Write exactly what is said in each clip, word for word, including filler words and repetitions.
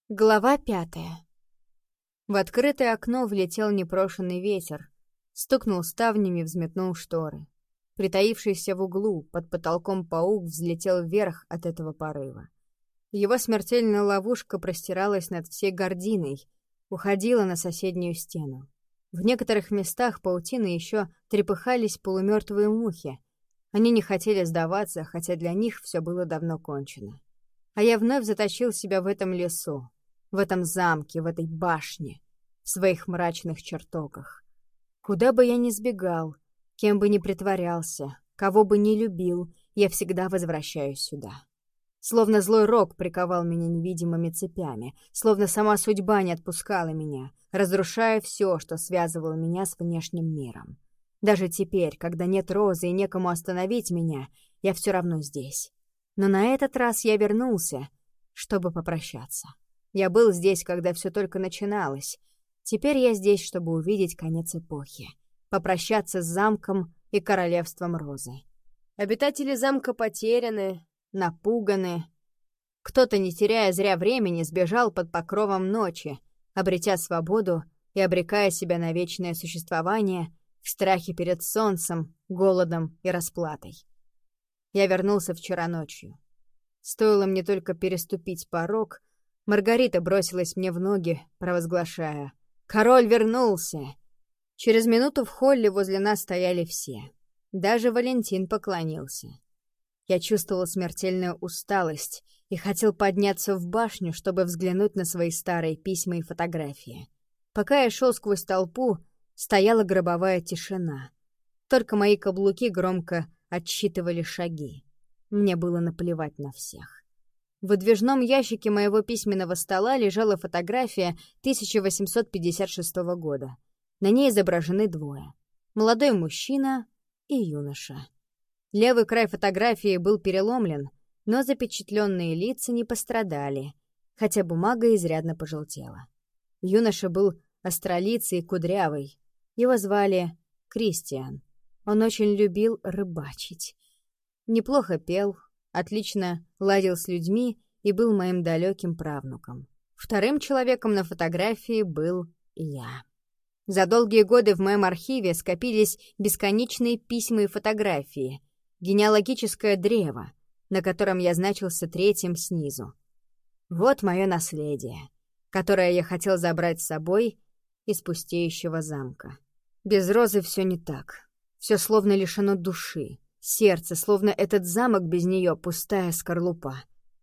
Глава пятая. В открытое окно влетел непрошенный ветер, стукнул ставнями, взметнул шторы. Притаившийся в углу, под потолком паук взлетел вверх от этого порыва. Его смертельная ловушка простиралась над всей гординой, уходила на соседнюю стену. В некоторых местах паутины еще трепыхались полумертвые мухи. Они не хотели сдаваться, хотя для них все было давно кончено. А я вновь затащил себя в этом лесу, в этом замке, в этой башне, в своих мрачных чертогах. Куда бы я ни сбегал, кем бы ни притворялся, кого бы ни любил, я всегда возвращаюсь сюда. Словно злой рок приковал меня невидимыми цепями, словно сама судьба не отпускала меня, разрушая все, что связывало меня с внешним миром. Даже теперь, когда нет Розы и некому остановить меня, я все равно здесь. Но на этот раз я вернулся, чтобы попрощаться. Я был здесь, когда все только начиналось. Теперь я здесь, чтобы увидеть конец эпохи, попрощаться с замком и королевством Розы. Обитатели замка потеряны, напуганы. Кто-то, не теряя зря времени, сбежал под покровом ночи, обретя свободу и обрекая себя на вечное существование в страхе перед солнцем, голодом и расплатой. Я вернулся вчера ночью. Стоило мне только переступить порог, Маргарита бросилась мне в ноги, провозглашая: «Король вернулся!» Через минуту в холле возле нас стояли все. Даже Валентин поклонился. Я чувствовал смертельную усталость и хотел подняться в башню, чтобы взглянуть на свои старые письма и фотографии. Пока я шел сквозь толпу, стояла гробовая тишина. Только мои каблуки громко отсчитывали шаги. Мне было наплевать на всех. В выдвижном ящике моего письменного стола лежала фотография тысяча восемьсот пятьдесят шестого года. На ней изображены двое — молодой мужчина и юноша. Левый край фотографии был переломлен, но запечатленные лица не пострадали, хотя бумага изрядно пожелтела. Юноша был остролицый и кудрявый. Его звали Кристиан. Он очень любил рыбачить. Неплохо пел, отлично ладил с людьми и был моим далеким правнуком. Вторым человеком на фотографии был я. За долгие годы в моем архиве скопились бесконечные письма и фотографии, генеалогическое древо, на котором я значился третьим снизу. Вот мое наследие, которое я хотел забрать с собой из пустеющего замка. Без Розы все не так. Все словно лишено души. Сердце, словно этот замок без нее, пустая скорлупа.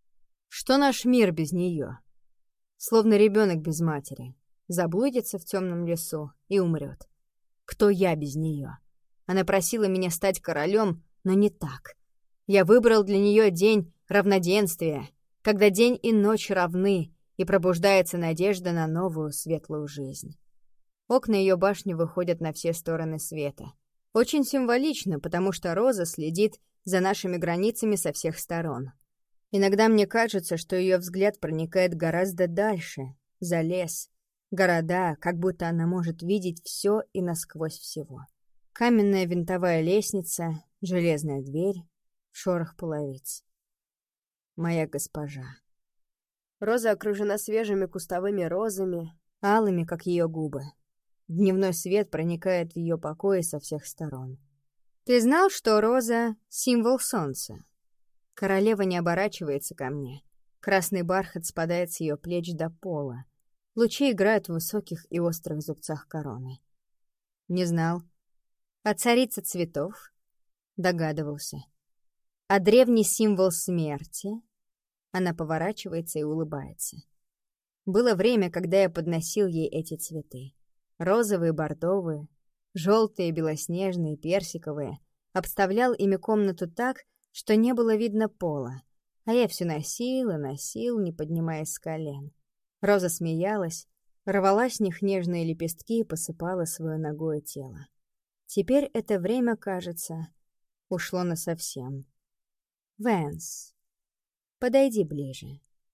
Что наш мир без нее? Словно ребенок без матери. Заблудится в темном лесу и умрет. Кто я без нее? Она просила меня стать королем, но не так. Я выбрал для нее день равноденствия, когда день и ночь равны, и пробуждается надежда на новую светлую жизнь. Окна ее башни выходят на все стороны света. Очень символично, потому что Роза следит за нашими границами со всех сторон. Иногда мне кажется, что ее взгляд проникает гораздо дальше, за лес, города, как будто она может видеть все и насквозь всего. Каменная винтовая лестница, железная дверь, шорох половиц. Моя госпожа. Роза окружена свежими кустовыми розами, алыми, как ее губы. Дневной свет проникает в ее покои со всех сторон. «Ты знал, что Роза — символ солнца?» Королева не оборачивается ко мне. Красный бархат спадает с ее плеч до пола. Лучи играют в высоких и острых зубцах короны. «Не знал». «А царица цветов?» Догадывался. «А древний символ смерти?» Она поворачивается и улыбается. Было время, когда я подносил ей эти цветы. Розовые, бордовые, желтые, белоснежные, персиковые. Обставлял ими комнату так, что не было видно пола. А я все носил и носил, не поднимаясь с колен. Роза смеялась, рвала с них нежные лепестки и посыпала свое нагое тело. Теперь это время, кажется, ушло насовсем. «Вэнс, подойди ближе».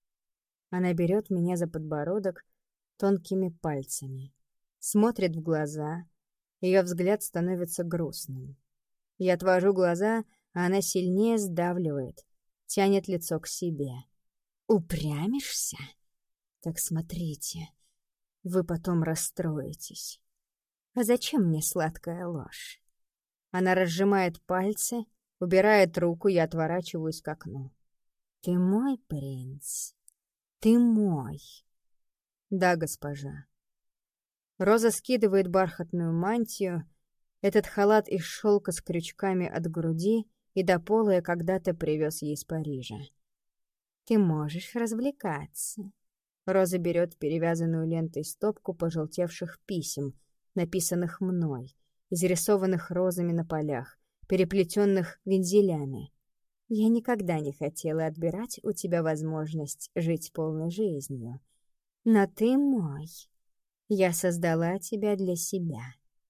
Она берет меня за подбородок тонкими пальцами. Смотрит в глаза, ее взгляд становится грустным. Я отвожу глаза, а она сильнее сдавливает, тянет лицо к себе. «Упрямишься?» Так смотрите, вы потом расстроитесь. А зачем мне сладкая ложь? Она разжимает пальцы, убирает руку, я отворачиваюсь к окну. Ты мой принц? Ты мой? Да, госпожа. Роза скидывает бархатную мантию, этот халат из шелка с крючками от груди и до пола я когда-то привез ей из Парижа. Ты можешь развлекаться. Роза берет перевязанную лентой стопку пожелтевших писем, написанных мной, изрисованных розами на полях, переплетенных вензелями. Я никогда не хотела отбирать у тебя возможность жить полной жизнью. Но ты мой. Я создала тебя для себя.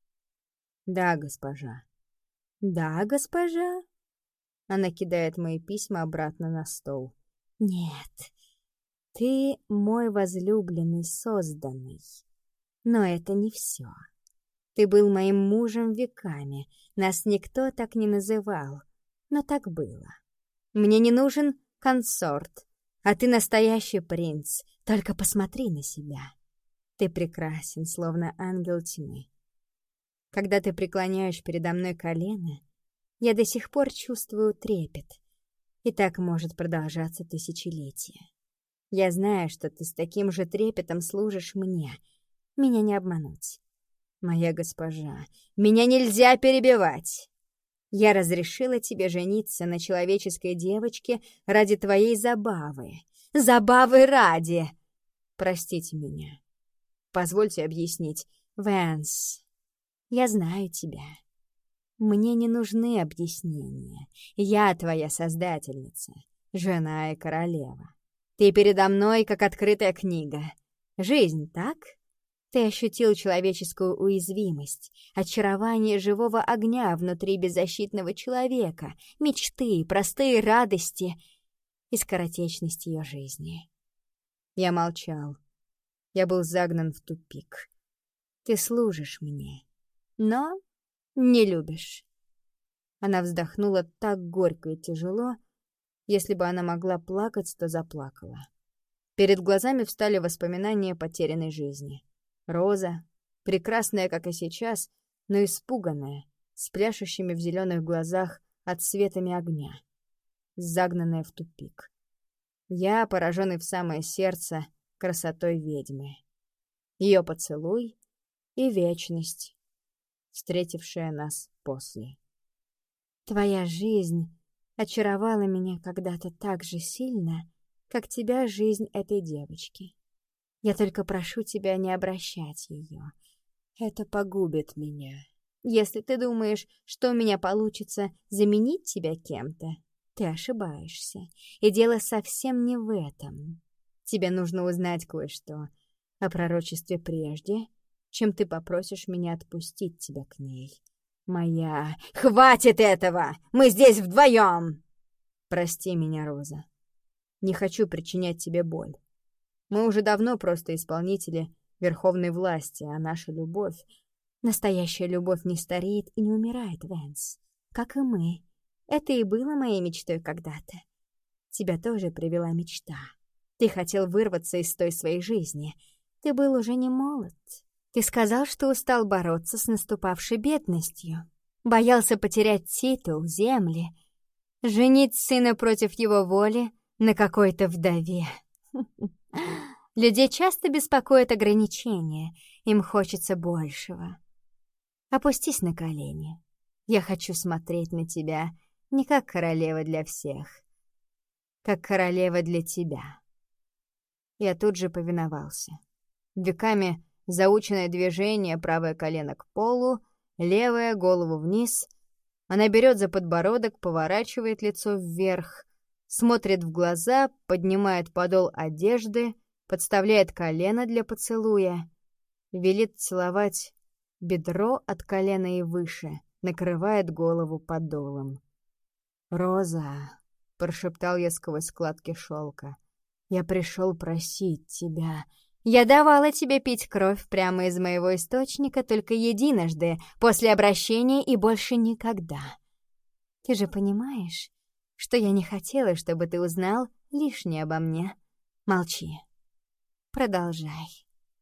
Да, госпожа. Да, госпожа. Она кидает мои письма обратно на стол. Нет, ты мой возлюбленный, созданный. Но это не все. Ты был моим мужем веками. Нас никто так не называл. Но так было. Мне не нужен консорт, а ты настоящий принц. Только посмотри на себя. Ты прекрасен, словно ангел тьмы. Когда ты преклоняешь передо мной колено, я до сих пор чувствую трепет. И так может продолжаться тысячелетия. Я знаю, что ты с таким же трепетом служишь мне. Меня не обмануть. Моя госпожа, меня нельзя перебивать. Я разрешила тебе жениться на человеческой девочке ради твоей забавы. Забавы ради! Простите меня. Позвольте объяснить. Вэнс, я знаю тебя. Мне не нужны объяснения. Я твоя создательница, жена и королева. Ты передо мной, как открытая книга. Жизнь, так? Ты ощутил человеческую уязвимость, очарование живого огня внутри беззащитного человека, мечты, простые радости и скоротечность ее жизни. Я молчал. Я был загнан в тупик. Ты служишь мне, но не любишь. Она вздохнула так горько и тяжело. Если бы она могла плакать, то заплакала. Перед глазами встали воспоминания потерянной жизни. Роза, прекрасная, как и сейчас, но испуганная, с пляшущими в зеленых глазах отсветами огня, загнанная в тупик. Я, пораженный в самое сердце красотой ведьмы. Ее поцелуй и вечность, встретившая нас после. Твоя жизнь очаровала меня когда-то так же сильно, как тебя жизнь этой девочки. Я только прошу тебя не обращать ее. Это погубит меня. Если ты думаешь, что у меня получится заменить тебя кем-то, ты ошибаешься. И дело совсем не в этом. Тебе нужно узнать кое-что о пророчестве прежде, чем ты попросишь меня отпустить тебя к ней. Моя... Хватит этого! Мы здесь вдвоем! Прости меня, Роза. Не хочу причинять тебе боль. Мы уже давно просто исполнители верховной власти, а наша любовь... Настоящая любовь не стареет и не умирает, Вэнс. Как и мы. Это и было моей мечтой когда-то. Тебя тоже привела мечта. Ты хотел вырваться из той своей жизни. Ты был уже не молод. Ты сказал, что устал бороться с наступавшей бедностью. Боялся потерять титул, земли. Женить сына против его воли на какой-то вдове. Людей часто беспокоят ограничения. Им хочется большего. Опустись на колени. Я хочу смотреть на тебя не как королева для всех, как королева для тебя. Я тут же повиновался. Веками заученное движение, правое колено к полу, левое, голову вниз. Она берет за подбородок, поворачивает лицо вверх, смотрит в глаза, поднимает подол одежды, подставляет колено для поцелуя, велит целовать бедро от колена и выше, накрывает голову подолом. «Роза», — прошептал я сквозь складки шелка, — «я пришел просить тебя». «Я давала тебе пить кровь прямо из моего источника только единожды, после обращения и больше никогда. Ты же понимаешь, что я не хотела, чтобы ты узнал лишнее обо мне. Молчи. продолжай».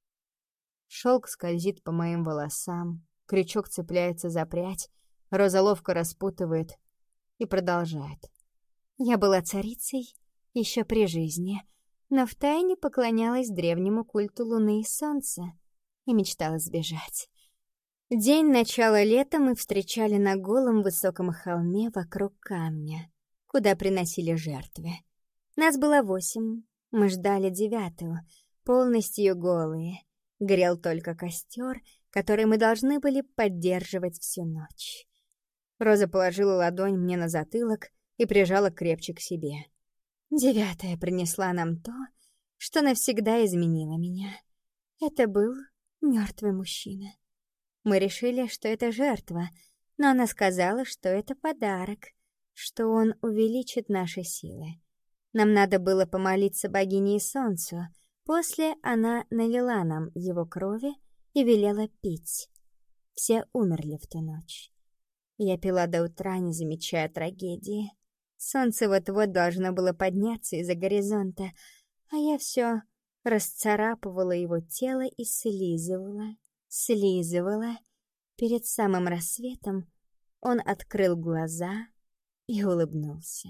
Шелк скользит по моим волосам, крючок цепляется за прядь, Роза ловко распутывает и продолжает. «Я была царицей еще при жизни, но втайне поклонялась древнему культу Луны и Солнца и мечтала сбежать. День начала лета мы встречали на голом высоком холме вокруг камня, куда приносили жертвы. Нас было восемь, мы ждали девятую, полностью голые. Горел только костер, который мы должны были поддерживать всю ночь. Роза положила ладонь мне на затылок и прижала крепче к себе. Девятая принесла нам то, что навсегда изменило меня. Это был мертвый мужчина. Мы решили, что это жертва, но она сказала, что это подарок, что он увеличит наши силы. Нам надо было помолиться богине и солнцу. После она налила нам его крови и велела пить. Все умерли в ту ночь. Я пила до утра, не замечая трагедии. Солнце вот-вот должно было подняться из-за горизонта, а я все расцарапывала его тело и слизывала, слизывала. Перед самым рассветом он открыл глаза и улыбнулся.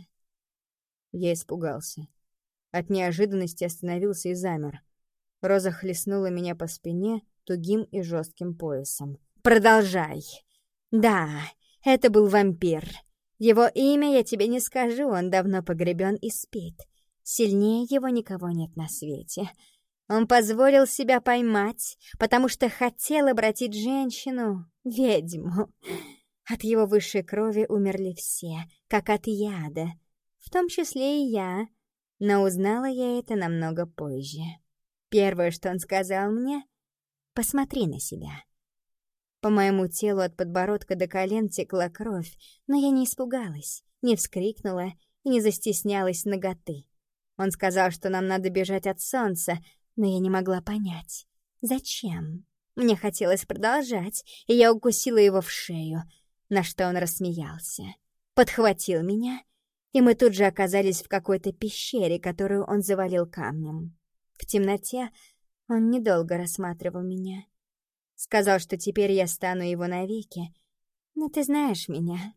Я испугался. От неожиданности остановился и замер. Роза хлестнула меня по спине тугим и жестким поясом. «Продолжай! Да, это был вампир. Его имя я тебе не скажу, он давно погребен и спит. Сильнее его никого нет на свете. Он позволил себя поймать, потому что хотел обратить женщину, ведьму. От его высшей крови умерли все, как от яда, в том числе и я, но узнала я это намного позже. Первое, что он сказал мне — «Посмотри на себя». По моему телу от подбородка до колен текла кровь, но я не испугалась, не вскрикнула и не застеснялась наготы. Он сказал, что нам надо бежать от солнца, но я не могла понять, зачем. Мне хотелось продолжать, и я укусила его в шею, на что он рассмеялся. Подхватил меня, и мы тут же оказались в какой-то пещере, которую он завалил камнем. В темноте он недолго рассматривал меня. Сказал, что теперь я стану его навеки. Но ты знаешь меня.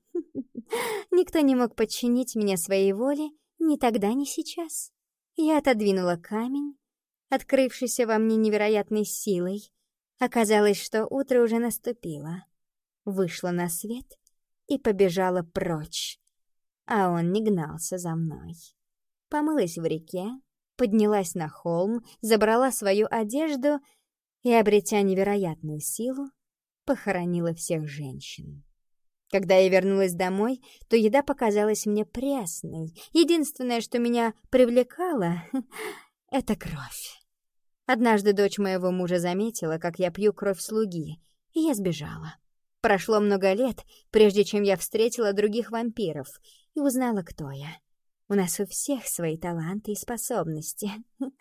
Никто не мог подчинить меня своей воле ни тогда, ни сейчас. Я отодвинула камень, открывшийся во мне невероятной силой. Оказалось, что утро уже наступило. Вышла на свет и побежала прочь. А он не гнался за мной. Помылась в реке, поднялась на холм, забрала свою одежду и, обретя невероятную силу, похоронила всех женщин. Когда я вернулась домой, то еда показалась мне пресной. Единственное, что меня привлекало — это кровь. Однажды дочь моего мужа заметила, как я пью кровь слуги, и я сбежала. Прошло много лет, прежде чем я встретила других вампиров и узнала, кто я. У нас у всех свои таланты и способности.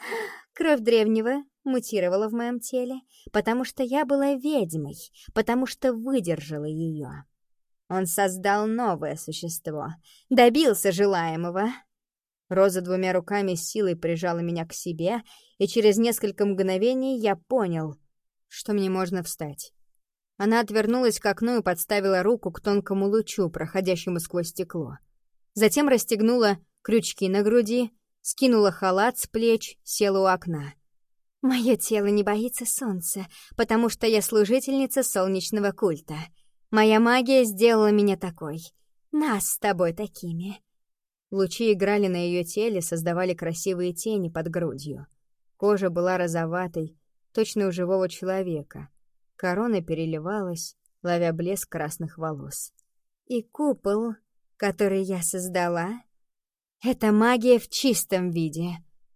Кровь древнего мутировала в моем теле, потому что я была ведьмой, потому что выдержала ее. Он создал новое существо, добился желаемого. Роза двумя руками с силой прижала меня к себе, и через несколько мгновений я понял, что мне можно встать. Она отвернулась к окну и подставила руку к тонкому лучу, проходящему сквозь стекло. Затем расстегнула крючки на груди, скинула халат с плеч, села у окна. «Мое тело не боится солнца, потому что я служительница солнечного культа. Моя магия сделала меня такой. Нас с тобой такими». Лучи играли на ее теле, создавали красивые тени под грудью. Кожа была розоватой, точно у живого человека. Корона переливалась, ловя блеск красных волос. И купол, который я создала, — это магия в чистом виде.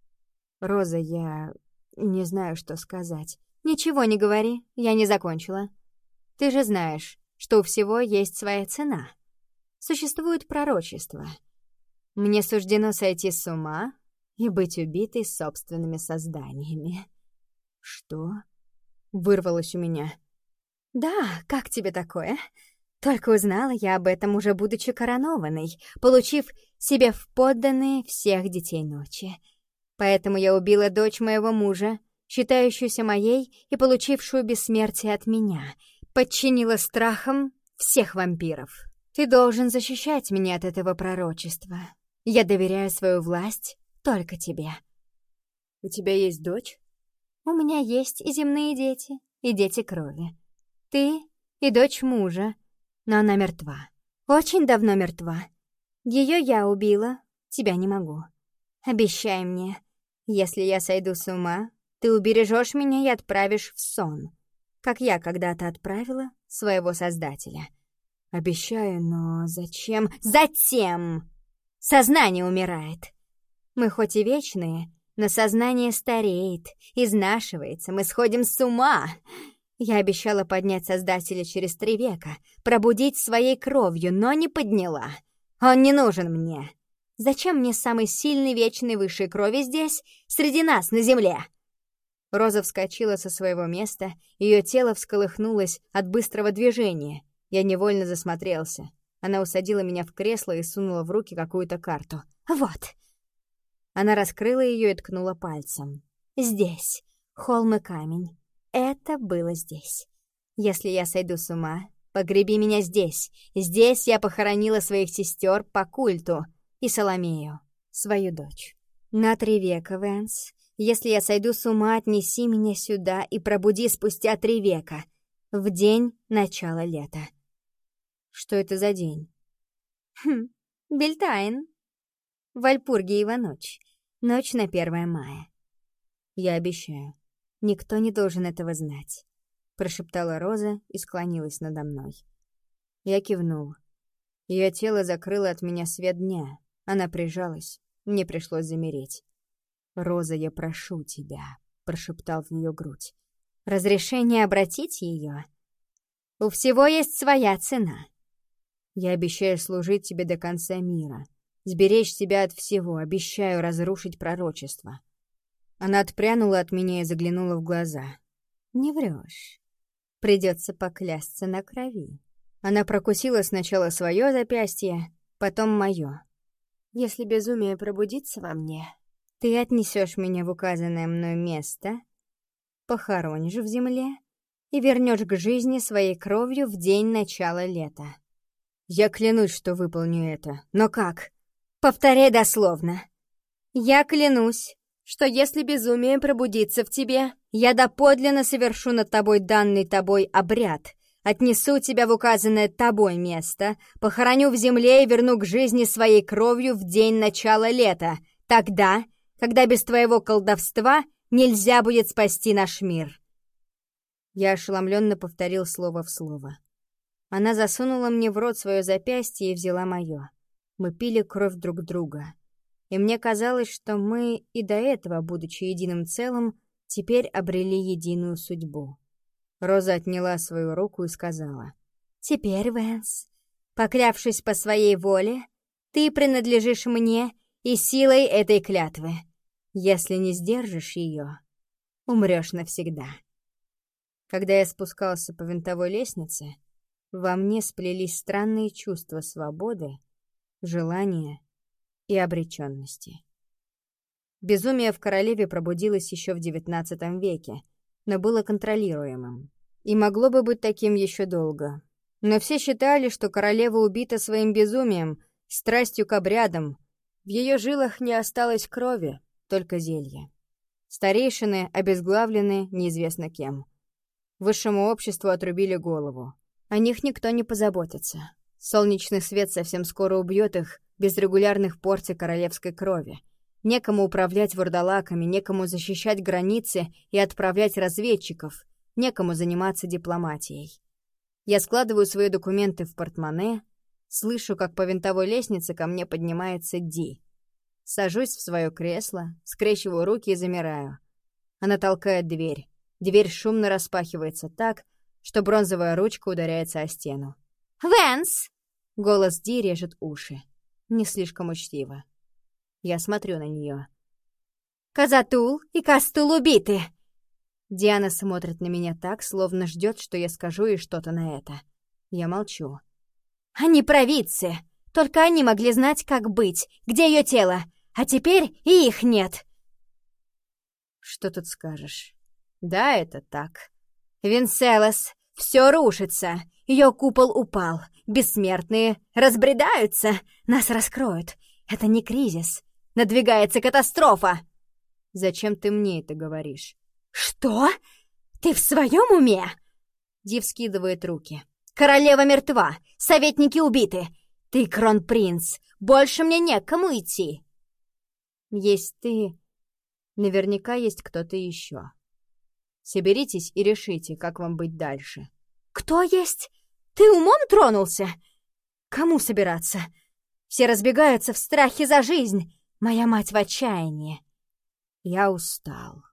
Роза, я не знаю, что сказать. Ничего не говори, я не закончила. Ты же знаешь, что у всего есть своя цена. Существует пророчество. Мне суждено сойти с ума и быть убитой собственными созданиями. Что? Вырвалось у меня. Да, как тебе такое? Только узнала я об этом, уже будучи коронованной, получив себе в подданные всех детей ночи. Поэтому я убила дочь моего мужа, считающуюся моей и получившую бессмертие от меня, подчинила страхом всех вампиров. Ты должен защищать меня от этого пророчества. Я доверяю свою власть только тебе. У тебя есть дочь? У меня есть и земные дети, и дети крови. Ты и дочь мужа, но она мертва. Очень давно мертва. Ее я убила, тебя не могу. Обещай мне, если я сойду с ума, ты убережешь меня и отправишь в сон, как я когда-то отправила своего Создателя. Обещаю, но зачем? Затем! Сознание умирает. Мы хоть и вечные, но сознание стареет, изнашивается, мы сходим с ума. Я обещала поднять Создателя через три века, пробудить своей кровью, но не подняла. Он не нужен мне. Зачем мне самый сильный вечный высшей крови здесь, среди нас, на земле?» Роза вскочила со своего места, ее тело всколыхнулось от быстрого движения. Я невольно засмотрелся. Она усадила меня в кресло и сунула в руки какую-то карту. «Вот!» Она раскрыла ее и ткнула пальцем. «Здесь. Холм и камень. Это было здесь. Если я сойду с ума, погреби меня здесь. Здесь я похоронила своих сестер по культу и Соломею, свою дочь. На три века, Вэнс. Если я сойду с ума, отнеси меня сюда и пробуди спустя три века, в день начала лета». «Что это за день?» «Хм, Бельтайн. Вальпургиева ночь. Ночь на первое мая». «Я обещаю, никто не должен этого знать», — прошептала Роза и склонилась надо мной. Я кивнул. Ее тело закрыло от меня свет дня. Она прижалась. Мне пришлось замереть. «Роза, я прошу тебя», — прошептал в ее грудь. «Разрешение обратить ее? У всего есть своя цена. Я обещаю служить тебе до конца мира, сберечь тебя от всего, обещаю разрушить пророчество». Она отпрянула от меня и заглянула в глаза. «Не врешь. Придется поклясться на крови». Она прокусила сначала свое запястье, потом мое. «Если безумие пробудится во мне, ты отнесешь меня в указанное мной место, похоронишь в земле и вернешь к жизни своей кровью в день начала лета». «Я клянусь, что выполню это. Но как?» «Повторяй дословно. Я клянусь, что если безумие пробудится в тебе, я доподлинно совершу над тобой данный тобой обряд, отнесу тебя в указанное тобой место, похороню в земле и верну к жизни своей кровью в день начала лета, тогда, когда без твоего колдовства нельзя будет спасти наш мир». Я ошеломленно повторил слово в слово. Она засунула мне в рот свое запястье и взяла мое. Мы пили кровь друг друга. И мне казалось, что мы и до этого, будучи единым целым, теперь обрели единую судьбу. Роза отняла свою руку и сказала: «Теперь, Вэнс, поклявшись по своей воле, ты принадлежишь мне и силой этой клятвы. Если не сдержишь ее, умрешь навсегда». Когда я спускался по винтовой лестнице, во мне сплелись странные чувства свободы, желания и обреченности. Безумие в королеве пробудилось еще в девятнадцатом веке, но было контролируемым. И могло бы быть таким еще долго. Но все считали, что королева убита своим безумием, страстью к обрядам. В ее жилах не осталось крови, только зелье. Старейшины обезглавлены неизвестно кем. Высшему обществу отрубили голову. О них никто не позаботится. Солнечный свет совсем скоро убьет их без регулярных порций королевской крови. Некому управлять вурдалаками, некому защищать границы и отправлять разведчиков, некому заниматься дипломатией. Я складываю свои документы в портмоне, слышу, как по винтовой лестнице ко мне поднимается Ди. Сажусь в свое кресло, скрещиваю руки и замираю. Она толкает дверь. Дверь шумно распахивается так, что бронзовая ручка ударяется о стену. «Вэнс!» Голос Ди режет уши. Не слишком учтиво. Я смотрю на нее. «Казатул и Кастул убиты!» Диана смотрит на меня так, словно ждет, что я скажу ей что-то на это. Я молчу. «Они провидцы! Только они могли знать, как быть, где ее тело, а теперь и их нет!» «Что тут скажешь?» Да, это так. Венселос, все рушится. Ее купол упал. Бессмертные разбредаются. Нас раскроют. Это не кризис. Надвигается катастрофа. Зачем ты мне это говоришь? Что? Ты в своем уме? Ди вскидывает руки. Королева мертва. Советники убиты. Ты кронпринц. Больше мне некому идти. Есть ты. Наверняка есть кто-то еще. Соберитесь и решите, как вам быть дальше. Кто есть? Ты умом тронулся? Кому собираться? Все разбегаются в страхе за жизнь. Моя мать в отчаянии. Я устал.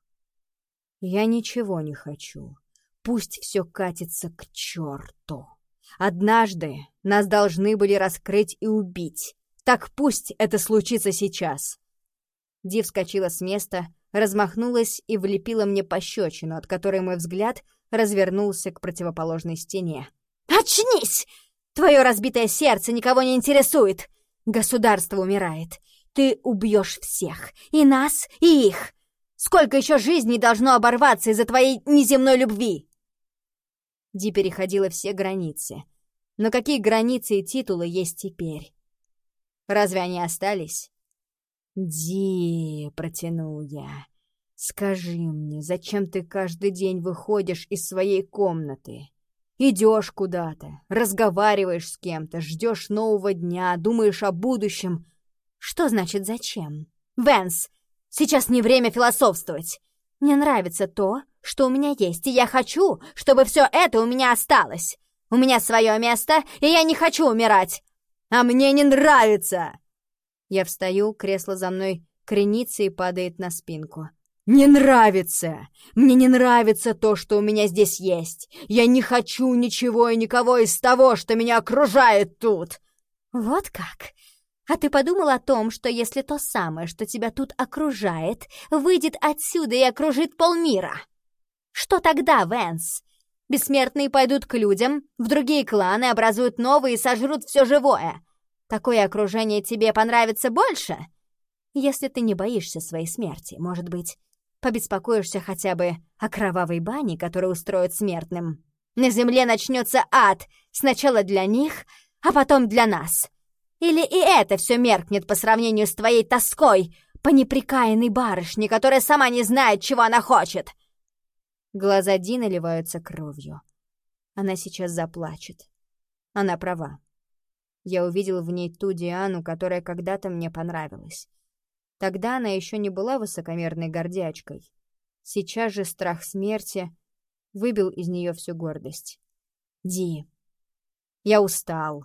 Я ничего не хочу. Пусть все катится к черту. Однажды нас должны были раскрыть и убить. Так пусть это случится сейчас. Ди вскочила с места, размахнулась и влепила мне пощечину, от которой мой взгляд развернулся к противоположной стене. «Очнись! Твое разбитое сердце никого не интересует! Государство умирает. Ты убьешь всех, и нас, и их! Сколько еще жизней должно оборваться из-за твоей неземной любви?» Ди переходила все границы. Но какие границы и титулы есть теперь? Разве они остались? «Ди», — протянул я, — «скажи мне, зачем ты каждый день выходишь из своей комнаты? Идешь куда-то, разговариваешь с кем-то, ждешь нового дня, думаешь о будущем. Что значит зачем? Вэнс, сейчас не время философствовать. Мне нравится то, что у меня есть, и я хочу, чтобы все это у меня осталось. У меня свое место, и я не хочу умирать. А мне не нравится!» Я встаю, кресло за мной кренится и падает на спинку. «Не нравится! Мне не нравится то, что у меня здесь есть! Я не хочу ничего и никого из того, что меня окружает тут!» «Вот как? А ты подумал о том, что если то самое, что тебя тут окружает, выйдет отсюда и окружит полмира? Что тогда, Вэнс? Бессмертные пойдут к людям, в другие кланы образуют новые и сожрут все живое. Такое окружение тебе понравится больше? Если ты не боишься своей смерти, может быть, побеспокоишься хотя бы о кровавой бане, которую устроят смертным. На земле начнется ад, сначала для них, а потом для нас. Или и это все меркнет по сравнению с твоей тоской по неприкаянной барышне, которая сама не знает, чего она хочет?» Глаза Ди наливаются кровью. Она сейчас заплачет. Она права. Я увидел в ней ту Диану, которая когда-то мне понравилась. Тогда она еще не была высокомерной гордячкой. Сейчас же страх смерти выбил из нее всю гордость. «Ди, я устал.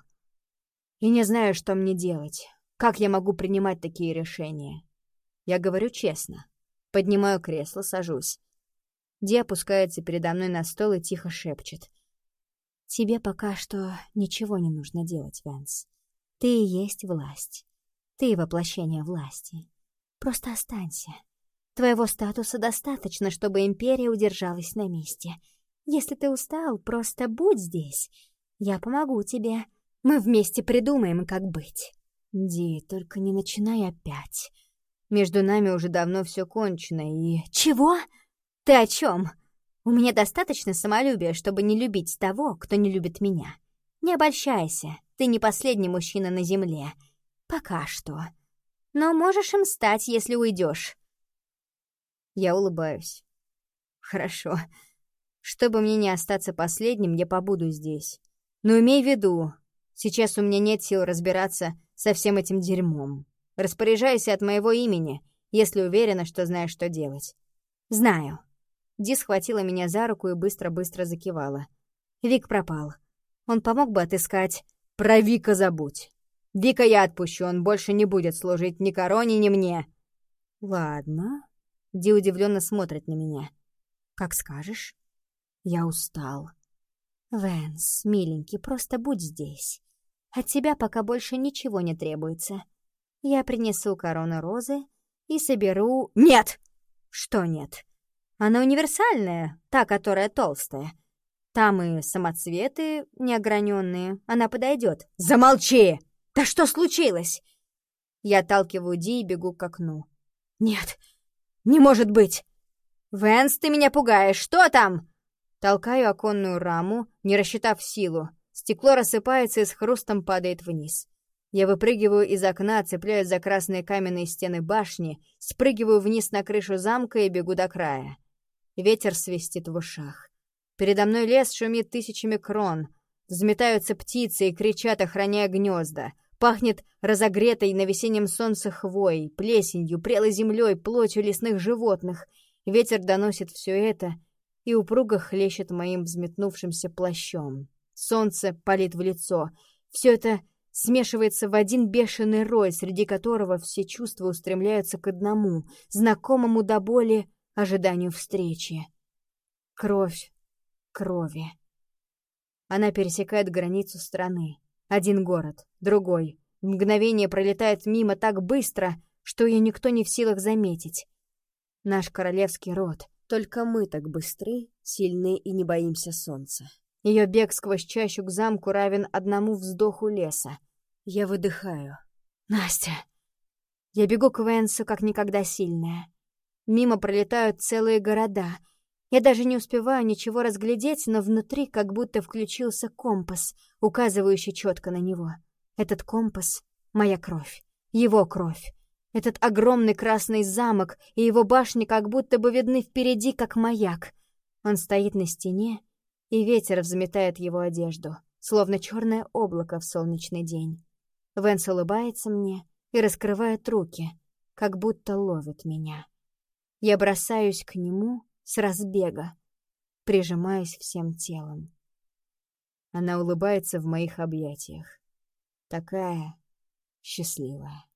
И не знаю, что мне делать. Как я могу принимать такие решения?» Я говорю честно. Поднимаю кресло, сажусь. Ди опускается передо мной на стол и тихо шепчет. «Тебе пока что ничего не нужно делать, Вэнс. Ты и есть власть. Ты воплощение власти. Просто останься. Твоего статуса достаточно, чтобы империя удержалась на месте. Если ты устал, просто будь здесь. Я помогу тебе. Мы вместе придумаем, как быть». «Ди, только не начинай опять. Между нами уже давно все кончено и...» «Чего? Ты о чем? У меня достаточно самолюбия, чтобы не любить того, кто не любит меня. Не обольщайся, ты не последний мужчина на земле. Пока что. Но можешь им стать, если уйдешь». Я улыбаюсь. «Хорошо. Чтобы мне не остаться последним, я побуду здесь. Но имей в виду, сейчас у меня нет сил разбираться со всем этим дерьмом. Распоряжайся от моего имени, если уверена, что знаешь, что делать». «Знаю». Ди схватила меня за руку и быстро-быстро закивала. «Вик пропал. Он помог бы отыскать...» «Про Вика забудь. Вика я отпущу, он больше не будет служить ни короне, ни мне». «Ладно». Ди удивленно смотрит на меня. «Как скажешь. Я устал». «Вэнс, миленький, просто будь здесь. От тебя пока больше ничего не требуется. Я принесу корону розы и соберу...» «Нет!» «Что нет? Она универсальная, та, которая толстая. Там и самоцветы неограненные. Она подойдет». «Замолчи! Да что случилось?» Я отталкиваю Ди и бегу к окну. «Нет, не может быть!» «Вэнс, ты меня пугаешь! Что там?» Толкаю оконную раму, не рассчитав силу. Стекло рассыпается и с хрустом падает вниз. Я выпрыгиваю из окна, цепляюсь за красные каменные стены башни, спрыгиваю вниз на крышу замка и бегу до края. Ветер свистит в ушах. Передо мной лес шумит тысячами крон. Взметаются птицы и кричат, охраняя гнезда. Пахнет разогретой на весеннем солнце хвоей, плесенью, прелой землей, плотью лесных животных. Ветер доносит все это и упруго хлещет моим взметнувшимся плащом. Солнце палит в лицо. Все это смешивается в один бешеный рой, среди которого все чувства устремляются к одному, знакомому до боли ожиданию встречи. Кровь крови. Она пересекает границу страны. Один город, другой. В мгновение пролетает мимо так быстро, что ее никто не в силах заметить. Наш королевский род. Только мы так быстры, сильны и не боимся солнца. Ее бег сквозь чащу к замку равен одному вздоху леса. Я выдыхаю. «Настя!» Я бегу к Вэнсу как никогда сильная. Мимо пролетают целые города. Я даже не успеваю ничего разглядеть, но внутри как будто включился компас, указывающий четко на него. Этот компас — моя кровь, его кровь. Этот огромный красный замок и его башни как будто бы видны впереди, как маяк. Он стоит на стене, и ветер взметает его одежду, словно черное облако в солнечный день. Вэнс улыбается мне и раскрывает руки, как будто ловит меня. Я бросаюсь к нему с разбега, прижимаюсь всем телом. Она улыбается в моих объятиях. Такая счастливая.